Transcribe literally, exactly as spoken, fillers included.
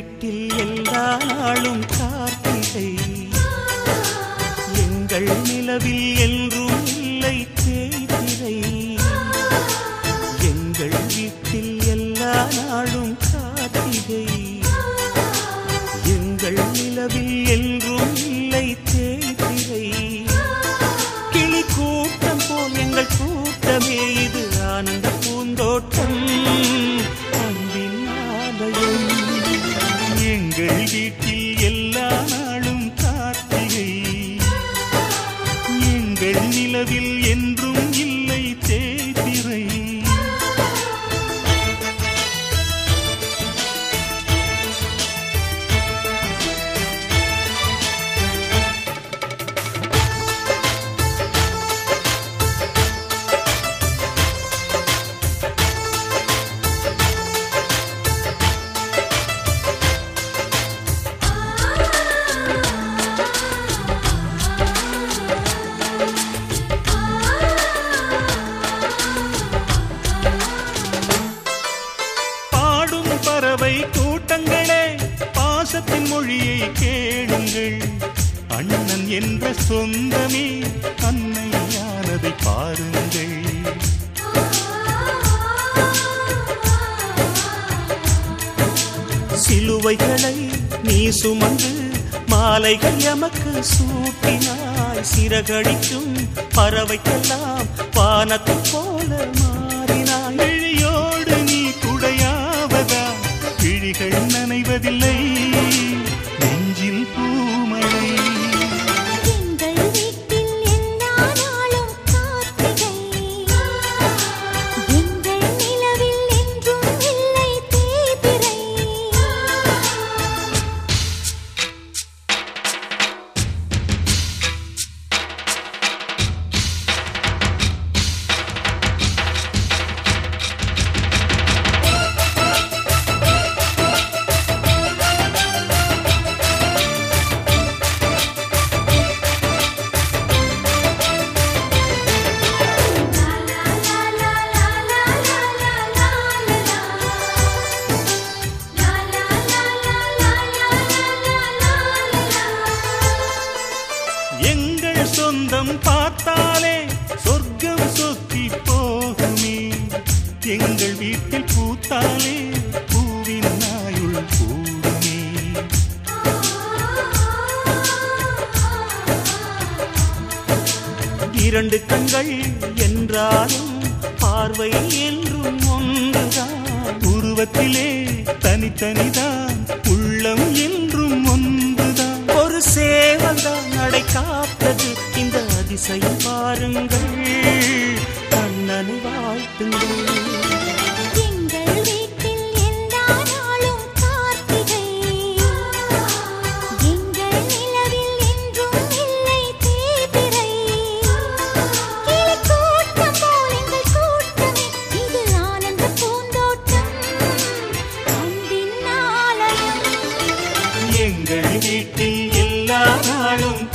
வீட்டில் எல்லா நாளும் கார்த்திகை, எங்கள் நிலவில் என்றும் இல்லை தேய்பிறை. எங்கள் வீட்டில் எல்லா நாளும் கார்த்திகை, எங்கள் நிலவில் என்றும் இல்லை தேய்பிறை. கிளி கூட்டம் போல் எங்கள் கூட்டமே இது ஆனந்த பூந்தோட்டம், அன்பின் ஆலயம். எங்கள் வீட்டில் எல்லா நாளும் கார்த்திகை, எங்கள் நிலவில் என்றும் இல்லை தேய்பிறை. பறவை கூட்டங்களே பாசத்தின் மொழியை கேளுங்கள், அண்ணன் என்ற சொந்தமே அன்னையானதை பாருங்கள். சிலுவைகளை நீ சுமந்து மாலைகள் எமக்கு சூட்டினாய், சிறகடிக்கும் பறவைக்கெல்லாம் வானத்தை போல மாறினாய். விழியோடு நீ குடையாவதா, விழிகள் நனைவதில்லை, நெஞ்சில் பூமழை. எங்கள் வீட்டில் எல்லா நாளும் கார்த்திகை, எங்கள் நிலவில் என்றும் இல்லை தேய்பிறை. எங்கள் சொந்தம் பார்த்தாலே சொர்க்கம் சொத்தி போகுமே, எங்கள் வீட்டில் பூத்தாலே பூவின் நாயுள் கூடுமே. இரண்டு கண்கள் என்றாலும் பார்வை என்றும் ஒன்றுதான், உருவத்திலே தனித்தனிதான் உள்ளம் என்றும் ஒன்றுதான். ஒரு சேவல்தான் நடை காத்தது, இந்த அதிசயம் பாருங்கள், கண்ணனை வாழ்த்துங்கள். எங்கள் வீட்டில் எல்லா நாளும் கார்த்திகை, எங்கள் நிலவில் என்றும் இல்லை தேய்பிறை. கிளி கூட்டம் போல் எங்கள் கூட்டமே இது ஆனந்த பூந்தோட்டம், அன்பின் ஆலயம். எங்கள் வீட்டில் எல்லா நாளும்